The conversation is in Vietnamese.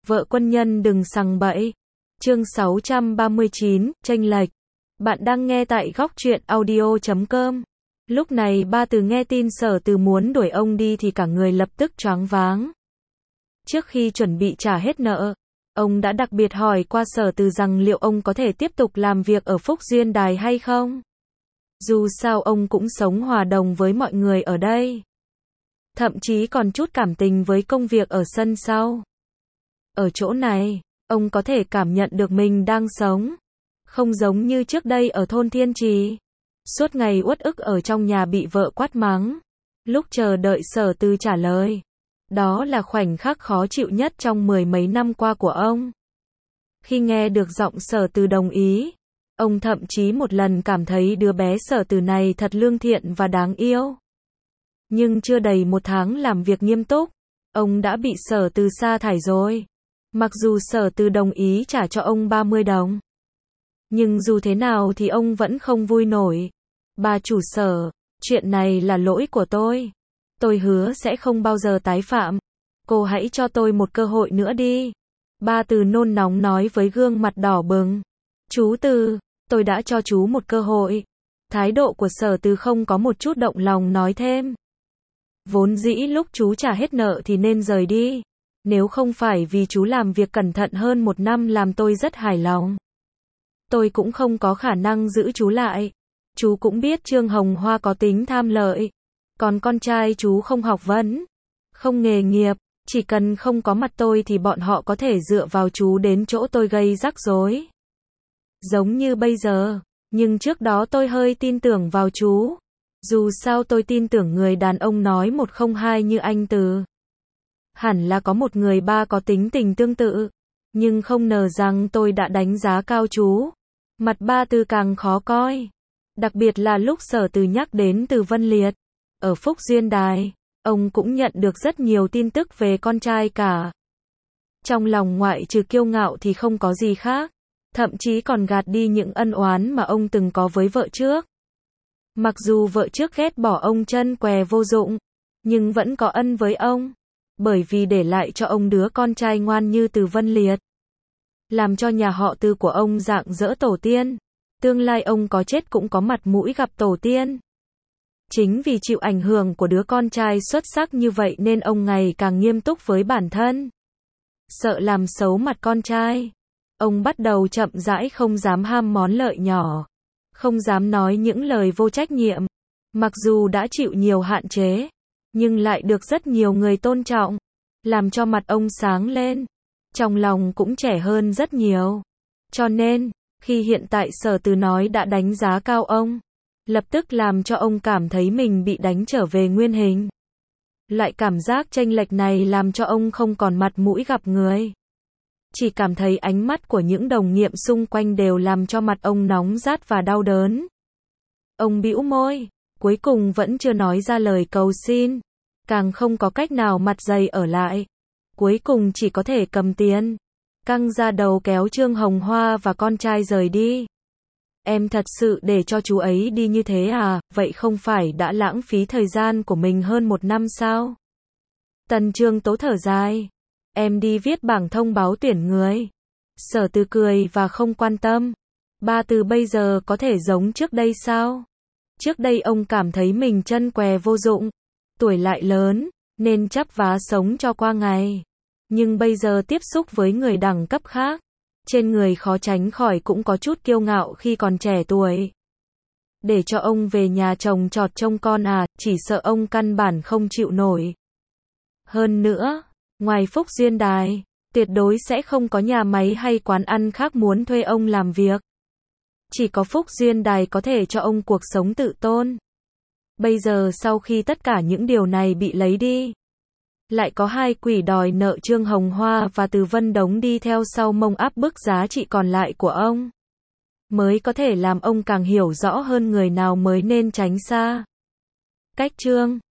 Vợ quân nhân đừng sằng bậy. Chương 639, chênh lệch. Bạn đang nghe tại góc truyện audio.com. Lúc này Ba Từ nghe tin Sở Từ muốn đuổi ông đi thì cả người lập tức choáng váng. Trước khi chuẩn bị trả hết nợ, ông đã đặc biệt hỏi qua Sở Từ rằng liệu ông có thể tiếp tục làm việc ở Phúc Duyên Đài hay không. Dù sao ông cũng sống hòa đồng với mọi người ở đây. Thậm chí còn chút cảm tình với công việc ở sân sau. Ở chỗ này, ông có thể cảm nhận được mình đang sống. Không giống như trước đây ở thôn Thiên Trì. Suốt ngày uất ức ở trong nhà bị vợ quát mắng. Lúc chờ đợi Sở Từ trả lời. Đó là khoảnh khắc khó chịu nhất trong mười mấy năm qua của ông. Khi nghe được giọng Sở Từ đồng ý, ông thậm chí một lần cảm thấy đứa bé Sở Từ này thật lương thiện và đáng yêu. Nhưng chưa đầy một tháng làm việc nghiêm túc, ông đã bị Sở Từ sa thải rồi. Mặc dù Sở Từ đồng ý trả cho ông 30 đồng. Nhưng dù thế nào thì ông vẫn không vui nổi. Bà chủ Sở, chuyện này là lỗi của tôi. Tôi hứa sẽ không bao giờ tái phạm. Cô hãy cho tôi một cơ hội nữa đi. Ba Từ nôn nóng nói với gương mặt đỏ bừng. Chú Từ, tôi đã cho chú một cơ hội. Thái độ của Sở Từ không có một chút động lòng nói thêm. Vốn dĩ lúc chú trả hết nợ thì nên rời đi. Nếu không phải vì chú làm việc cẩn thận hơn một năm làm tôi rất hài lòng. Tôi cũng không có khả năng giữ chú lại. Chú cũng biết Trương Hồng Hoa có tính tham lợi. Còn con trai chú không học vấn, không nghề nghiệp. Chỉ cần không có mặt tôi thì bọn họ có thể dựa vào chú đến chỗ tôi gây rắc rối. Giống như bây giờ. Nhưng trước đó tôi hơi tin tưởng vào chú. Dù sao tôi tin tưởng người đàn ông nói một không hai như anh Từ. Hẳn là có một người ba có tính tình tương tự. Nhưng không ngờ rằng tôi đã đánh giá cao chú. Mặt Ba Từ càng khó coi. Đặc biệt là lúc Sở Từ nhắc đến Từ Vân Liệt. Ở Phúc Duyên Đài, ông cũng nhận được rất nhiều tin tức về con trai cả. Trong lòng ngoại trừ kiêu ngạo thì không có gì khác. Thậm chí còn gạt đi những ân oán mà ông từng có với vợ trước. Mặc dù vợ trước ghét bỏ ông chân què vô dụng, nhưng vẫn có ân với ông. Bởi vì để lại cho ông đứa con trai ngoan như Từ Vân Liệt. Làm cho nhà họ Từ của ông rạng rỡ tổ tiên. Tương lai ông có chết cũng có mặt mũi gặp tổ tiên. Chính vì chịu ảnh hưởng của đứa con trai xuất sắc như vậy nên ông ngày càng nghiêm túc với bản thân. Sợ làm xấu mặt con trai. Ông bắt đầu chậm rãi không dám ham món lợi nhỏ. Không dám nói những lời vô trách nhiệm. Mặc dù đã chịu nhiều hạn chế, nhưng lại được rất nhiều người tôn trọng. Làm cho mặt ông sáng lên. Trong lòng cũng trẻ hơn rất nhiều. Cho nên, khi hiện tại Sở Từ nói đã đánh giá cao ông, lập tức làm cho ông cảm thấy mình bị đánh trở về nguyên hình. Loại cảm giác chênh lệch này làm cho ông không còn mặt mũi gặp người. Chỉ cảm thấy ánh mắt của những đồng nghiệp xung quanh đều làm cho mặt ông nóng rát và đau đớn. Ông bĩu môi, cuối cùng vẫn chưa nói ra lời cầu xin. Càng không có cách nào mặt dày ở lại. Cuối cùng chỉ có thể cầm tiền. Căng ra đầu kéo Trương Hồng Hoa và con trai rời đi. Em thật sự để cho chú ấy đi như thế à, vậy không phải đã lãng phí thời gian của mình hơn một năm sao? Tần Trương Tố thở dài. Em đi viết bảng thông báo tuyển người. Sở Từ cười và không quan tâm. Ba Từ bây giờ có thể giống trước đây sao? Trước đây ông cảm thấy mình chân què vô dụng. Tuổi lại lớn, nên chắp vá sống cho qua ngày. Nhưng bây giờ tiếp xúc với người đẳng cấp khác. Trên người khó tránh khỏi cũng có chút kiêu ngạo khi còn trẻ tuổi. Để cho ông về nhà chồng chọt trông con à, chỉ sợ ông căn bản không chịu nổi. Hơn nữa, ngoài Phúc Duyên Đài, tuyệt đối sẽ không có nhà máy hay quán ăn khác muốn thuê ông làm việc. Chỉ có Phúc Duyên Đài có thể cho ông cuộc sống tự tôn. Bây giờ sau khi tất cả những điều này bị lấy đi, lại có hai quỷ đòi nợ Trương Hồng Hoa và Từ Vân Đống đi theo sau mông áp bức giá trị còn lại của ông. Mới có thể làm ông càng hiểu rõ hơn người nào mới nên tránh xa. Cách chương